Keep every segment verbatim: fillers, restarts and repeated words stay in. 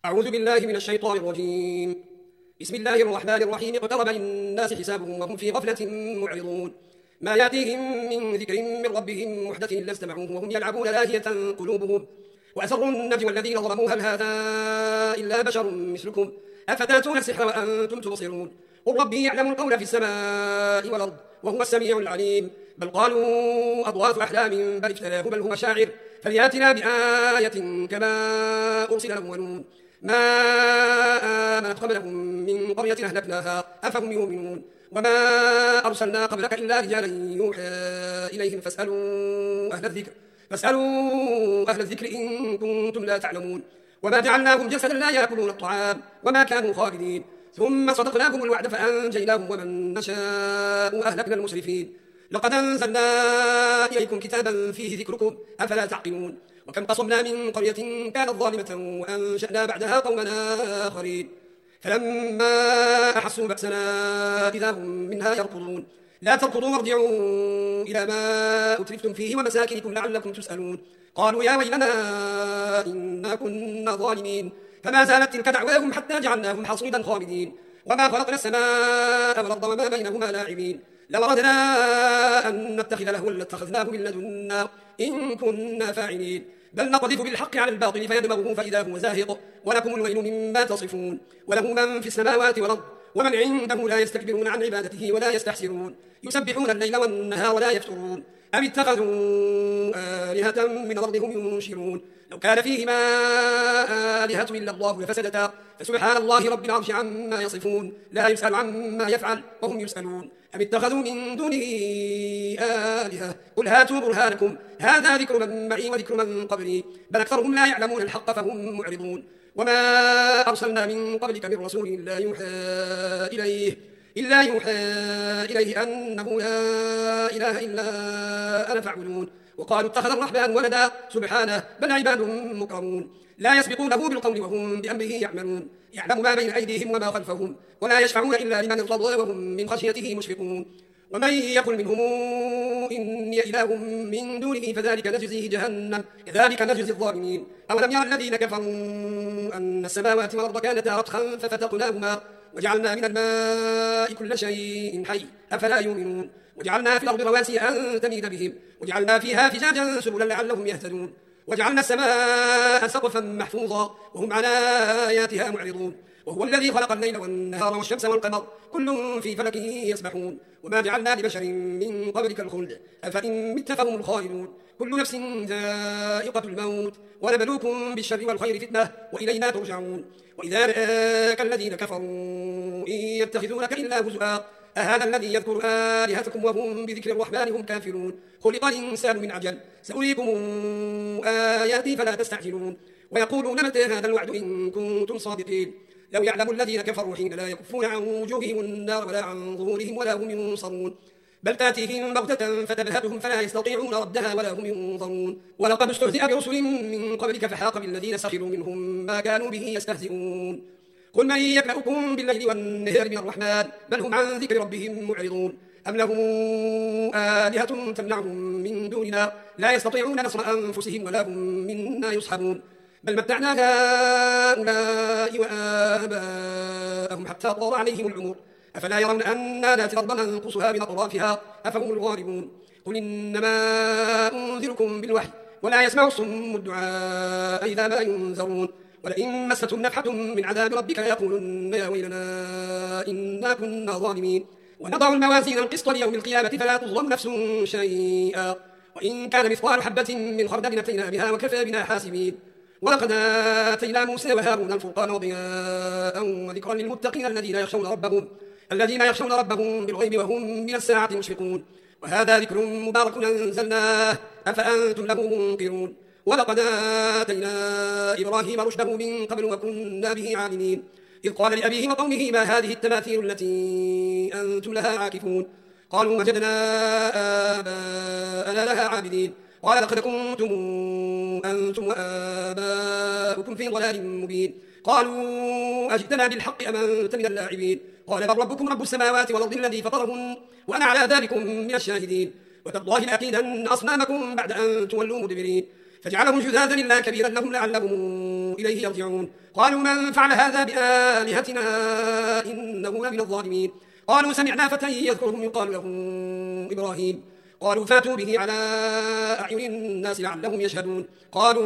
أعوذ بالله من الشيطان الرجيم. بسم الله الرحمن الرحيم. اقترب للناس حسابهم وهم في غفلة معرضون. ما يأتيهم من ذكر من ربهم محدث إلا استمعوه وهم يلعبون لاهية قلوبهم وأسروا النجوى الذين ظلموا هل هذا إلا بشر مثلكم أفتاتون السحر وأنتم تبصرون. قل ربي يعلم القول في السماء والأرض وهو السميع العليم. بل قالوا أضغاث أحلام بل افتراه بل هو شاعر فلياتنا بآية كما أرسل الأولون. ما آمنت قبلهم من قرية أهلكناها أفهم يؤمنون. وما أرسلنا قبلك إلا رجالا يوحى إليهم فاسألوا أهل الذكر فاسألوا أهل الذكر إن كنتم لا تعلمون. وما جعلناهم جسدا لا يأكلون الطعام وما كانوا خالدين ثم صدقناهم الوعد فأنجيناهم ومن نشاء وأهلكنا المسرفين. لقد أنزلنا إليكم كتابا فيه ذكركم أفلا تعقلون. وكم قصمنا من قرية كانت ظالمة وأنشأنا بعدها قوما آخرين فلما أحسوا بأسنا إذا هم منها يركضون. لا تركضوا وارجعوا إلى ما أترفتم فيه ومساكنكم لعلكم تسألون. قالوا يا ويلنا إنا كنا ظالمين فما زالت تلك دعواهم حتى جعلناهم حصيدا خامدين. وما خلقنا السماء والأرض وما بينهما لاعبين. لو أردنا أن نتخذ لهوا لاتخذناه من لدنا إن كنا فاعلين. بل نقذف بالحق على الباطل فيدمغه فإذا هو زاهق ولكم الويل مما تصفون. وله من في السماوات والأرض ومن عنده لا يستكبرون عن عبادته ولا يستحسرون يسبحون الليل والنهار ولا يفترون. أم اتخذوا آلهة من الأرض هم ينشرون. لو كان فيهما آلهة إلا الله لفسدتا فسبحان الله رب العرش عما يصفون. لا يسأل عما يفعل وهم يسألون. أم اتخذوا من دونه آلهة قل هاتوا برهانكم هذا ذكر من معي وذكر من قبلي بل أكثرهم لا يعلمون الحق فهم معرضون. وما أرسلنا من قبلك من رسول إلا يوحى إليه إلا يوحى إليه أنه لا إله إلا أنا فاعبدون. وقالوا اتخذ الرحمن ولدا سبحانه بل عباد مكرمون لا يسبقونه بالقول وهم بأمره يعملون. يعلم ما بين أيديهم وما خلفهم ولا يشفعون إلا لمن ارتضى وهم من خشيته مشفقون. ومن يقل منهم إني إله من دونه فذلك نجزيه جهنم كذلك نجزي الظالمين. أولم يرى الذين كفروا أن السماوات والأرض كانتا رتقا ففتقناهما وجعلنا من الماء كل شيء حي أفلا يؤمنون. وجعلنا في الأرض رواسي أن تميد بهم وجعلنا فيها فجاجا سبلا لعلهم يهتدون. وجعلنا السماء سقفا محفوظا وهم على آياتها معرضون. وهو الذي خلق الليل والنهار والشمس والقمر كل في فلك يسبحون. وما جعلنا لبشر من قبلك الخلد أفإن مت فهم الخالدون. كل نفس ذائقة الموت ونبلوكم بالشر والخير فتنة وإلينا ترجعون. وإذا رآك الذين كفروا إن يتخذونك إلا هزؤا أهذا الذي يذكر آلهتكم وهم بذكر الرحمن هم كافرون. خلق الإنسان من عجل سأريكم آياتي فلا تستعجلون. ويقولون متى هذا الوعد إن كنتم صادقين. لو يعلم الذين كفروا حين لا يكفون عن وجوههم النار ولا عن ظهورهم ولا هم ينصرون. بل تأتيهم بغتة فتبهتهم فلا يستطيعون ردها ولا هم ينظرون. ولقد استهزئ برسل من قبلك فحاق بالذين سخروا منهم ما كانوا به يستهزئون. قل من يكلؤكم بالليل والنهار من الرحمن بل هم عن ذكر ربهم معرضون. أم لهم آلهة تمنعهم من دوننا لا يستطيعون نصر أنفسهم ولا هم منا يصحبون. بل متعنا هؤلاء وآباءهم حتى طال عليهم العمر أفلا يرون أنا نأتي الأرض ننقصها من أطرافها أفهم الغالبون. قل إنما أنذركم بالوحي ولا يسمع الصم الدعاء إذا ما ينذرون. ولئن مستهم نفحة من عذاب ربك ليقولن يا ويلنا إنا كنا ظالمين. ونضع الموازين القسط ليوم القيامة فلا تظلم نفس شيئا وإن كان مثقال حبة من خردل أتينا بها وكفى بنا حاسبين. ولقد آتينا موسى وهارون الفرقان وضياء وذكرا للمتقين الذين يخشون ربهم الذين يخشون ربهم بالغيب وهم من الساعة مشفقون. وهذا ذكر مبارك أنزلناه أفأنتم له منكرون. ولقد آتينا إبراهيم رشده من قبل وكنا به عالمين. إذ قال لأبيه وقومه ما هذه التماثيل التي أنتم لها عاكفون. قالوا وجدنا آباءنا لها عابدين. قال لقد كنتم أنتم وآباؤكم في ضلال مبين. قالوا أجئتنا بالحق أم أنت من اللاعبين. قال بل ربكم رب السماوات والأرض الذي فطرهن وأنا على ذلكم من الشاهدين. وتالله لأكيدن أصنامكم بعد أن تولوا مدبرين. فجعلهم جذاذا إلا كبيرا لهم لعلهم إليه يرجعون قالوا من فعل هذا بآلهتنا إنه لمن الظالمين قالوا سمعنا فتى يذكرهم يقال له إبراهيم قالوا فاتوا به على أعين الناس لعلهم يشهدون قالوا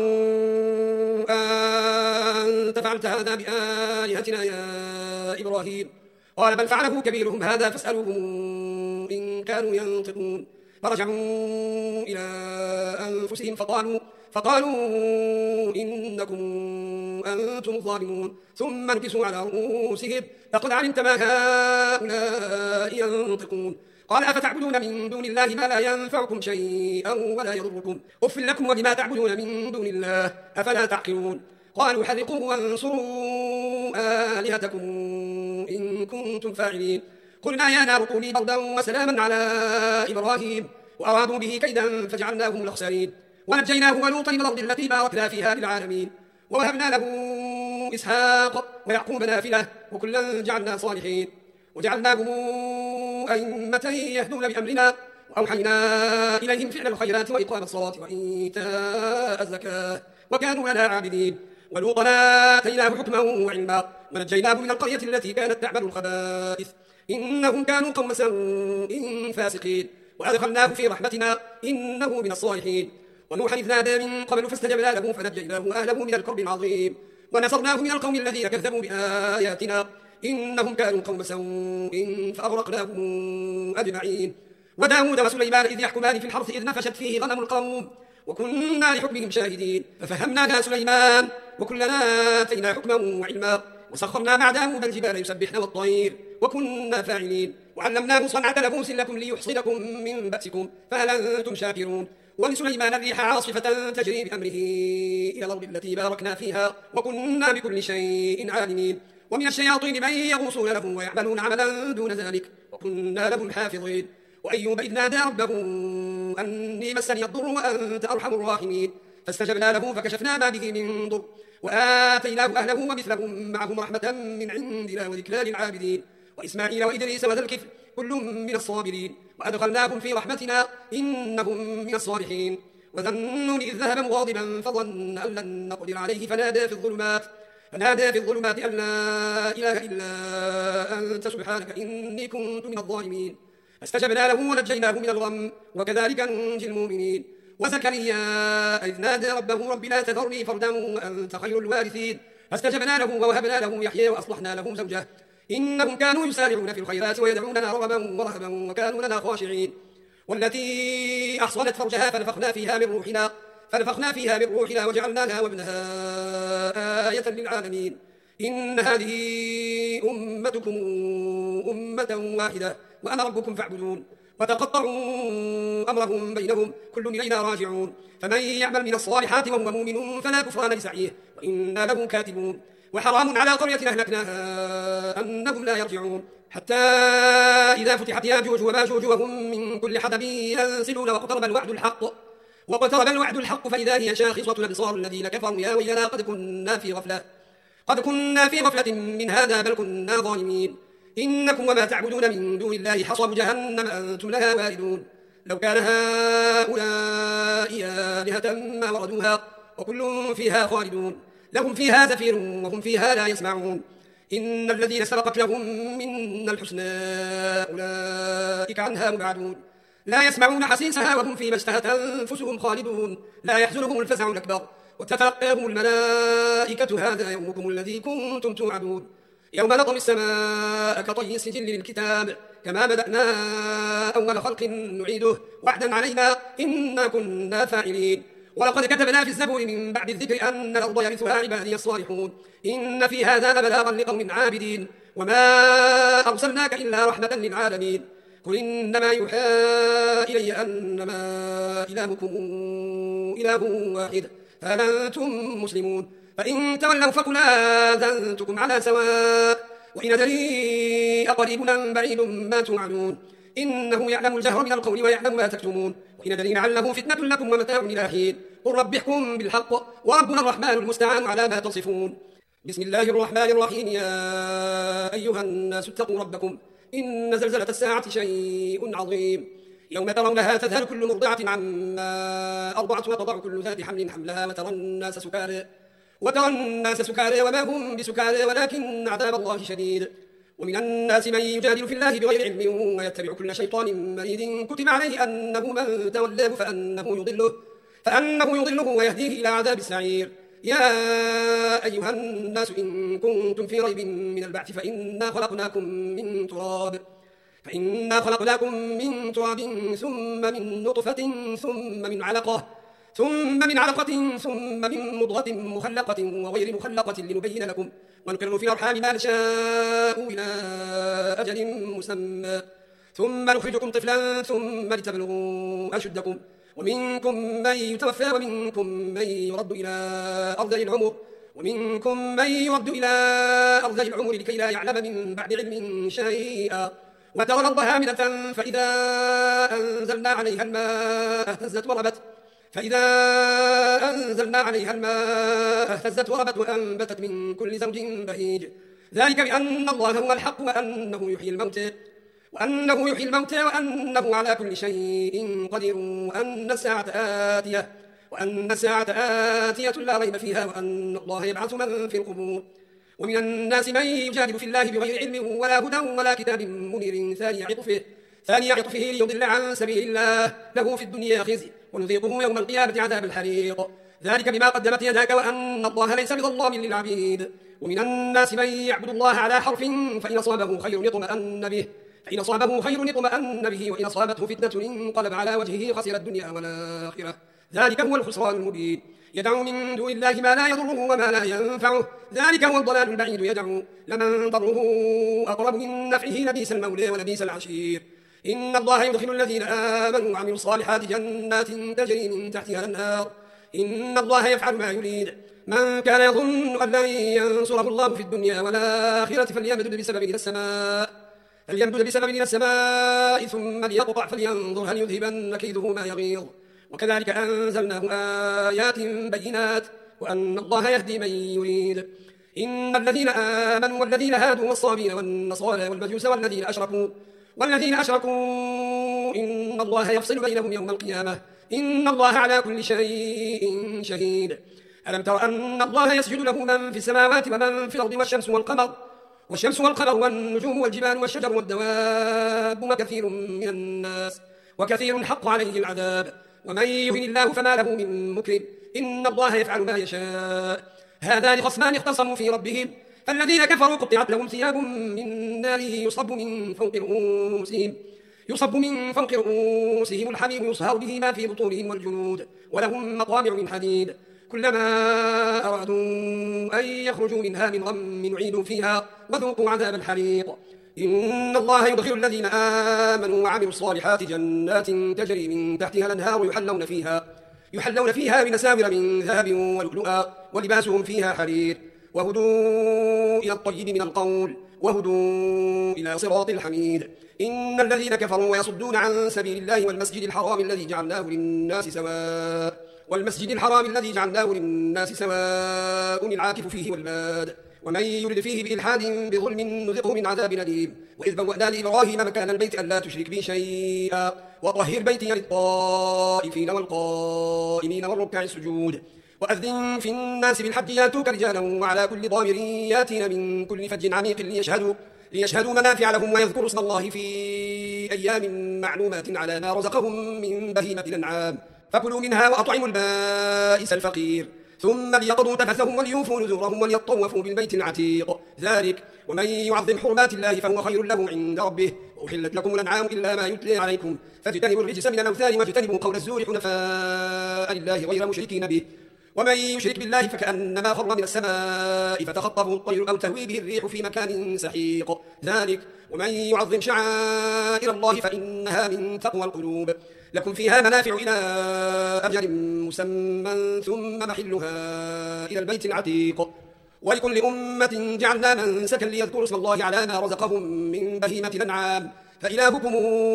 أنت فعلت هذا بآلهتنا يا إبراهيم قال بل فعله كبيرهم هذا فاسألوهم إن كانوا ينطقون فرجعوا إلى أنفسهم فقالوا, فقالوا إنكم أنتم الظالمون ثم نكسوا على رؤوسهم لقد علمت ما هؤلاء ينطقون قال أفتعبدون من دون الله ما لا ينفعكم شيئا ولا يضركم أف لكم ولما تعبدون من دون الله أفلا تعقلون قالوا حرقوه وانصروا آلهتكم إن كنتم فاعلين قلنا يا نار كوني بردا وسلاما على إبراهيم وأرادوا به كيدا فجعلناهم الأخسرين ونجيناه ولوطا من الأرض التي باركنا فيها للعالمين ووهبنا له إسحاق ويعقوب نافلة وكلا جعلنا صالحين وجعلناهم أئمة يهدون بأمرنا وأوحينا إليهم فعل الخيرات وإقام الصلاة وإيتاء الزكاة وكانوا لنا عابدين ولوطا آتيناه حكما وعلما ونجيناه من القرية التي كانت تعمل الخبائث إنهم كانوا قوم سوء فاسقين وأدخلناه في رحمتنا إنه من الصالحين ونوحا إذ نادى من قبل فاستجبنا له فنجيناه وأهله من الكرب العظيم ونصرناه من القوم الذين كذبوا بآياتنا إنهم كانوا قوم سوء فأغرقناهم أجمعين وداود وسليمان إذ يحكمان في الحرث إذ نفشت فيه غنم القوم وكنا لحكمهم شاهدين ففهمناها سليمان وكلنا آتينا حكما وعلما وسخرنا مع داود الجبال يسبحن والطير وكنا فاعلين وعلمناه صنعة لبوس لكم ليحصنكم من بأسكم فهل أنتم شاكرون ولسليمان الريح عاصفة تجري بأمره إلى الأرض التي باركنا فيها وكنا بكل شيء عالمين ومن الشياطين من يغوصون له ويعملون عملا دون ذلك وكنا لهم حافظين وأيوب إذ نادى ربه أني مسني الضر وأنت أرحم الراحمين فاستجبنا له فكشفنا ما به من ضر وآتيناه أهله ومثلهم معهم رحمة من عندنا وذكرى للعابدين وإسماعيل وإدريس وذا الكفل كل من الصابرين وأدخلناهم في رحمتنا إنهم من الصالحين وذا النون إذ ذهب مغاضبا فظن أن لن نقدر عليه فنادى في الظلمات فنادى في الظلمات أن لا إله إلا أنت سبحانك إني كنت من الظالمين فاستجبنا له ونجيناه من الغم وكذلك ننجي المؤمنين وزكريا إذ نادى ربه رب لا تذرني فردا وأنت خير الوارثين فاستجبنا له ووهبنا له يحيى وأصلحنا له زوجه إنهم كانوا يسارعون في الخيرات ويدعوننا رغبا ورهبا وكانوا لنا خاشعين والتي أحصنت فرجها فنفخنا فيها من روحنا فنفخنا فيها من روحنا وجعلناها وابنها آية للعالمين إن هذه أمتكم أمة واحدة وأنا ربكم فاعبدون وتقطعوا أمرهم بينهم كل إلينا راجعون فمن يعمل من الصالحات وهو مؤمن فلا كفران لسعيه وإنا له كاتبون وحرام على قرية أهلكناها أنهم لا يرجعون حتى إذا فتحت ياجوج وماجوج وهم من كل حدب ينسلون واقترب الوعد الحق واقترب الوعد الحق فإذا هي شاخصة الأبصار الذين كفروا يا ويلنا قد كنا في غفلة قد كنا في غفلة من هذا بل كنا ظالمين إنكم وما تعبدون من دون الله حصب جهنم أنتم لها واردون لو كان هؤلاء آلهة ما وردوها وكل فيها خالدون لهم فيها زفير وهم فيها لا يسمعون إن الذين سبقت لهم منا الحسنى أولئك عنها مبعدون لا يسمعون حسيسها وهم فيما اشتهت أنفسهم خالدون لا يحزنهم الفزع الأكبر وتتلقاهم الملائكة هذا يومكم الذي كنتم توعدون يوم نطوي السماء كطي السجل للكتاب كما بدأنا أول خلق نعيده وعدا علينا إنا كنا فاعلين ولقد كتبنا في الزبور من بعد الذكر أن الأرض يرثها عبادي الصالحون إن في هذا لبلاغا لقوم عابدين وما أرسلناك إلا رحمة للعالمين قل إنما يوحى إلي أنما إلهكم إله واحد فهل أنتم مسلمون فإن تولوا فقل آذنتكم على سواء وإن أدري أقريب أم بعيد ما توعدون إنه يعلم الجهر من القول ويعلم ما تكتمون وإن أدري لعله فتنة لكم ومتاع إلى حين قل رب احكم بالحق وربنا الرحمن المستعان على ما تصفون بسم الله الرحمن الرحيم يا أيها الناس اتقوا ربكم إن زلزلة الساعة شيء عظيم يوم ترونها تذهل كل مرضعة عما أرضعت وتضع كل ذات حمل حملها وترى الناس سكارى وترى الناس سكارى وما هم بسكارى ولكن عذاب الله شديد. ومن الناس من يجادل في الله بغير علم ويتبع كل شيطان مريد كتب عليه أنه من تولاه فأنه يضله, فأنه يضله ويهديه إلى عذاب السعير. يا أيها الناس إن كنتم في ريب من البعث فإنا خلقناكم من تراب فإنا خلقناكم من تراب ثم من نطفة ثم من علقة ثم من علقة ثم من مضغة مخلقة وغير مخلقة لنبين لكم ونقر في الأرحام ما نشاء إلى أجل مسمى ثم نخرجكم طفلا ثم لتبلغوا أشدكم ومنكم من يتوفى ومنكم من يرد إلى أرذل العمر ومنكم من يرد إلى أرذل العمر لكي لا يعلم من بعد علم شيئا وترى الأرض هامدة فإذا أنزلنا عليها الماء اهتزت وربت فإذا أنزلنا عليها الماء اهتزت وربت وأنبتت من كل زوج بهيج ذلك بأن الله هو الحق وأنه يحيي الموتى وأنه يحيي الموتى وأنه على كل شيء قدير وأن الساعة آتية وأن الساعة آتية لا ريب فيها وأن الله يبعث من في القبور. ومن الناس من يجادل في الله بغير علم ولا هدى ولا كتاب منير ثاني عطفه ثاني عطفه ليضل عن سبيل الله له في الدنيا خزي ونذيقه يوم القيامة عذاب الحريق ذلك بما قدمت يداك وأن الله ليس بظلام للعبيد. ومن الناس من يعبد الله على حرف فإن أصابه خير يطمئن به فإن أصابه خير يطمئن به وإن أصابته فتنة انقلب على وجهه خسر الدنيا والآخرة ذلك هو الخسران المبين. يدعو من دون الله ما لا يضره وما لا ينفعه ذلك هو الضلال البعيد. يدعو لمن ضره أقرب من نفعه لبئس المولى ولبئس العشير. إن الله يدخل الذين آمنوا وعملوا الصالحات جنات تجري من تحتها الأنهار إن الله يفعل ما يريد. من كان يظن أن لن ينصره الله في الدنيا والآخرة فليمدد بسبب إلى السماء فليمدد بسبب إلى السماء ثم ليقطع فلينظر هل يذهبن كيده ما يغيظ. وكذلك أنزلناه آيات بينات وأن الله يهدي من يريد. إن الذين آمنوا والذين هادوا والصابين والنصارى والمجوس والذين أشركوا والذين أشركوا إن الله يفصل بينهم يوم القيامة إن الله على كل شيء شهيد. ألم تر أن الله يسجد له من في السماوات ومن في الأرض والشمس والقمر والشمس والقمر والنجوم والجبال والشجر والدواب وكثير من الناس وكثير حق عليه العذاب ومن يهن الله فما له من مكرم إن الله يفعل ما يشاء. هذان خصمان اختصموا في ربهم فالذين كفروا قطعت لهم ثياب من نار يصب من فوق رؤوسهم يصب من فوق رؤوسهم الحميم يصهر به ما في بطونهم والجلود ولهم مقامع من حديد كلما أرادوا أن يخرجوا منها من غم يعيدوا فيها وذوقوا عذاب الحريق. إن الله يدخل الذين آمنوا وعملوا الصالحات جنات تجري من تحتها الأنهار يحلون فيها يحلون فيها من أساور من ذهب ولؤلؤا ولباسهم فيها حرير وهدوا إلى الطيب من القول وهدوا إلى صراط الحميد. إن الذين كفروا ويصدون عن سبيل الله والمسجد الحرام الذي جعلناه للناس سواء والمسجد الحرام الذي جعلناه للناس سواء العاكف فيه والباد ومن يرد فيه بإلحاد بظلم نذقه من عذاب أليم. وإذ بوأنا لإبراهيم مكان البيت ألا تشرك بي شيئا وطهر بيتي للطائفين والقائمين والركع السجود. وأذن في الناس بالحج ياتوك رجالا وعلى كل ضامر ياتين من كل فج عميق ليشهدوا ليشهدوا منافع لهم ويذكروا اسم الله في أيام معلومات على ما رزقهم من بهيمة الأنعام فكلوا منها وأطعموا البائس الفقير ثم ليقضوا تفثهم وليوفوا نذورهم وليطوفوا بالبيت العتيق ذلك ومن يعظم حرمات الله فهو خير له عند ربه. وأحلت لكم الأنعام إلا ما يتلى عليكم فاجتنبوا الرجس من الأوثان واجتنبوا قول الزور حنفاء لله غير مشركين به ومن يشرك بالله فكأنما خر من السماء فتخطفه الطير أو تهوي به الريح في مكان سحيق ذلك ومن يعظم شعائر الله فإنها من تقوى القلوب. لكم فيها منافع إلى أجل مسمى ثم محلها إلى البيت العتيق. ولكل أمة جعلنا منسكا ليذكروا اسم الله على ما رزقهم من بهيمة الأنعام فإلهكم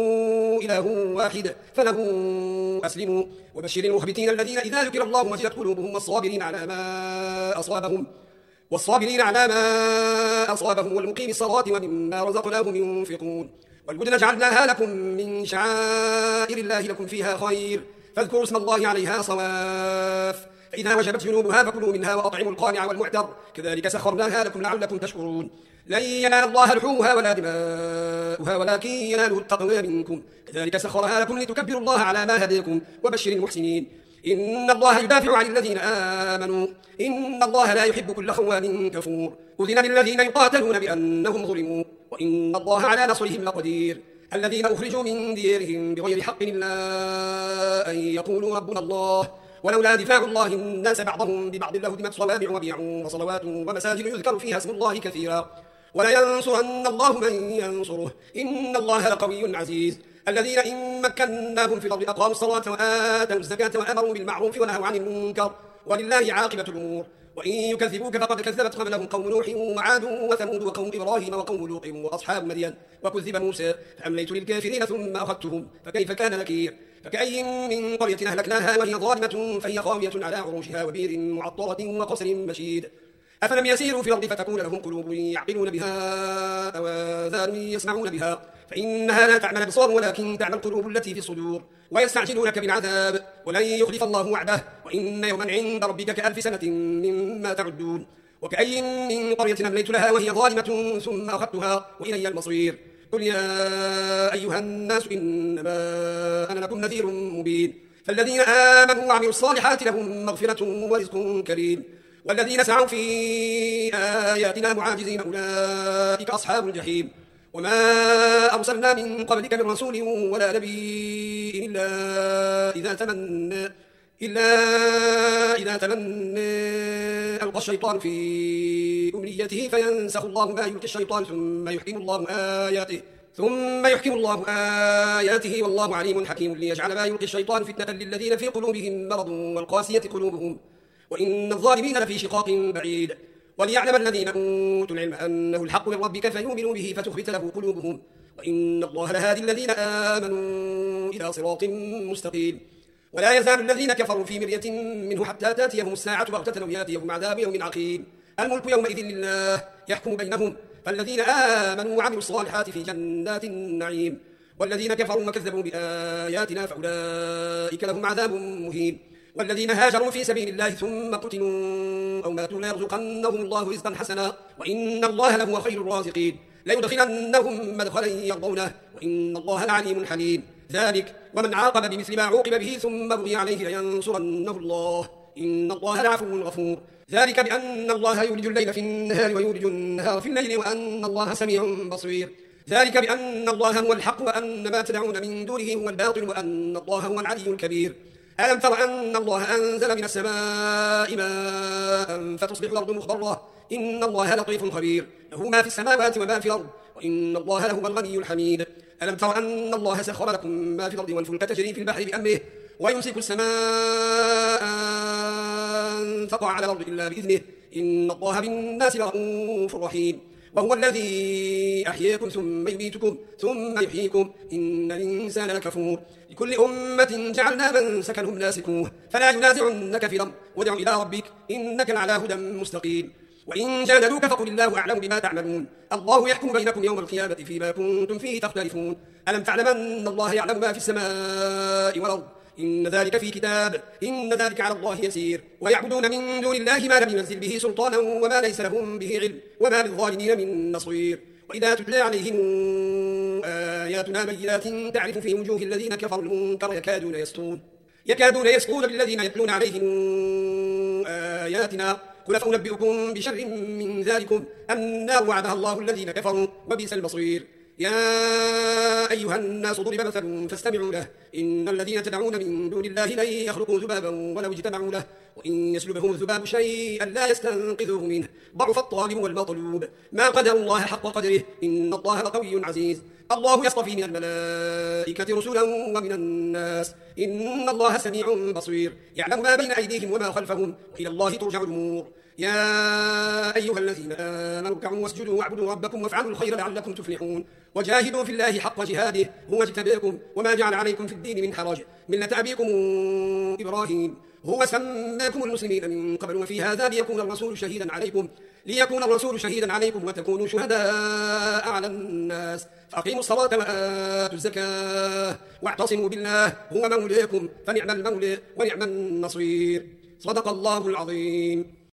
إله واحد فله أسلموا. وبشر المخبتين الذين إذا ذكر الله وجلت قلوبهم والصابرين على ما أصابهم والصابرين على ما أصابهم والمقيم الصلاة ومما رزقناهم ينفقون. والبدن جعلناها لكم من شعائر الله لكم فيها خير فاذكروا اسم الله عليها صواف فإذا وجبت جنوبها فكلوا منها وأطعموا القانع والمعتر كذلك سخرناها لكم لعلكم تشكرون لن ينال الله لحومها ولا دماؤها ولكن يناله التقوى منكم كذلك سخرها لكم لتكبروا الله على ما هديكم وبشر المحسنين إن الله يدافع عن الذين آمنوا إن الله لا يحب كل خوان كفور أذن للذين يقاتلون بأنهم ظلموا وإن الله على نصرهم لقدير الذين أخرجوا من ديارهم بغير حق إلا أن يقولوا ربنا الله ولولا دفاع الله الناس بعضهم ببعض لهدمت صوامع وبيع وصلوات ومساجد يذكر فيها اسم الله كثيرا ولينصرن الله من ينصره إن الله لقوي عزيز الذين إن مكناهم في الأرض أقاموا الصلاة وآتوا الزكاة وأمروا بالمعروف ونهوا عن المنكر ولله عاقبة الأمور وإن يكذبوك فقد كذبت قبلهم قوم نوح وعاد وثمود وقوم إبراهيم وقوم لوط وأصحاب مدين وكذب موسى فأمليت للكافرين ثم أخذتهم فكيف كان نكير فكأي من قرية أهلكناها وهي ظالمة فهي خاوية على عروشها وبير معطرة وقصر مشيد أفلم يسيروا في الأرض فتكون لهم قلوب يعقلون بها أو آذان يسمعون بها فإنها لا تعمل الأبصار ولكن تعمل القلوب التي في الصدور ويستعجلونك بالعذاب ولن يخلف الله وعده وإن يوما عند ربك كألف سنة مما تعدون وكأي من قرية أمليت لها وهي ظالمة ثم أخذتها وإلي المصير قل يا أيها الناس إنما أنا لكم نذير مبين فالذين آمنوا وعملوا الصالحات لهم مغفرة ورزق كريم والذين سعوا في آياتنا معاجزين أولئك أصحاب الجحيم وما أرسلنا من قبلك من رسول ولا نبي إلا إذا تمنى إلا إذا تمنى ألقى الشيطان في أمنيته فينسخ الله ما يلقي الشيطان ثم يحكم الله آياته ثم يحكم الله آياته والله عليم حكيم ليجعل ما يلقي الشيطان فتنة للذين في قلوبهم مرض والقاسية قلوبهم وإن الظالمين لفي شقاق بعيد وليعلم الذين أوتوا العلم أنه الحق من ربك فيؤمنوا به فتخبت له قلوبهم وإن الله لهادي الذين آمنوا إلى صراط مستقيم ولا يزال الذين كفروا في مرية منه حتى تأتيهم الساعة بغتة أو يأتيهم عذاب يوم عقيم الملك يومئذ لله يحكم بينهم فالذين آمنوا وعملوا الصالحات في جنات النعيم والذين كفروا وكذبوا بآياتنا فأولئك لهم عذاب مهين والذين هاجروا في سبيل الله ثم قتلوا أو ماتوا ليرزقنهم الله رزقا حسنا وإن الله لهو خير الرازقين ليدخلنهم مدخلا يرضونه وإن الله لعليم حليم ذلك ومن عاقب بمثل ما عوقب به ثم بغي عليه لينصرنه الله إن الله لعفو غفور ذلك بأن الله يولج الليل في النهار ويولج النهار في الليل وأن الله سميع بصير ذلك بأن الله هو الحق وأن ما تدعون من دونه هو الباطل وأن الله هو العلي الكبير ألم تر أن الله أنزل من السماء ماء فتصبح الأرض مخضرة إن الله لطيف خبير له ما في السماوات وما في الأرض وإن الله لهو الغني الحميد ألم تر أن الله سخر لكم ما في الأرض والفلك تجري في البحر بأمره ويمسك السماء أن تقع على الأرض إلا بإذنه إن الله بالناس لرؤوف رحيم وهو الذي أحياكم ثم يميتكم ثم يحييكم إن الإنسان لكفور لكل أمة جعلنا من سكنهم ناسكوه فلا ينازعنك في الأمر وادع إلى ربك إنك لعلى هدى مستقيم وإن جادلوك فقل الله أعلم بما تعملون الله يحكم بينكم يوم القيامة فيما كنتم فيه تختلفون ألم تعلم أن الله يعلم ما في السماء والأرض إن ذلك في كتاب إن ذلك على الله يسير ويعبدون من دون الله ما لم ينزل به سلطانا وما ليس لهم به علم وما للظالمين من نصير وإذا تتلى عليهم آياتنا بينات تعرف في وجوه الذين كفروا المنكر يكادون يسطون يكادون يسطون بالذين يتلون عليهم آياتنا قل فأنبئكم بشر من ذلكم النار وعدها الله الذين كفروا وبئس المصير يا أيها الناس ضرب مثل فاستمعوا له إن الذين تدعون من دون الله لن يخلقوا ذبابا ولو اجتمعوا له وإن يسلبهم الذباب شيئا لا يستنقذوه منه ضعف الطالب والمطلوب ما قدر الله حق قدره إن الله لقوي عزيز الله يصطفي من الملائكة رسلا ومن الناس إن الله سميع بصير يعلم ما بين أيديهم وما خلفهم وإلى الله ترجع الأمور يا أيها الذين آمنوا اركعوا واسجدوا واعبدوا ربكم وافعلوا الخير لعلكم تفلحون وجاهدوا في الله حق جهاده هو اجتباكم وما جعل عليكم في الدين من حرج ملة أبيكم إبراهيم هو سماكم المسلمين من قبل وفي هذا ليكون الرسول شهيدا عليكم ليكون الرسول شهيدا عليكم وتكونوا شهداء على الناس فأقيموا الصلاة وآتوا الزكاة واعتصموا بالله هو مولاكم فنعم المولى ونعم النصير صدق الله العظيم.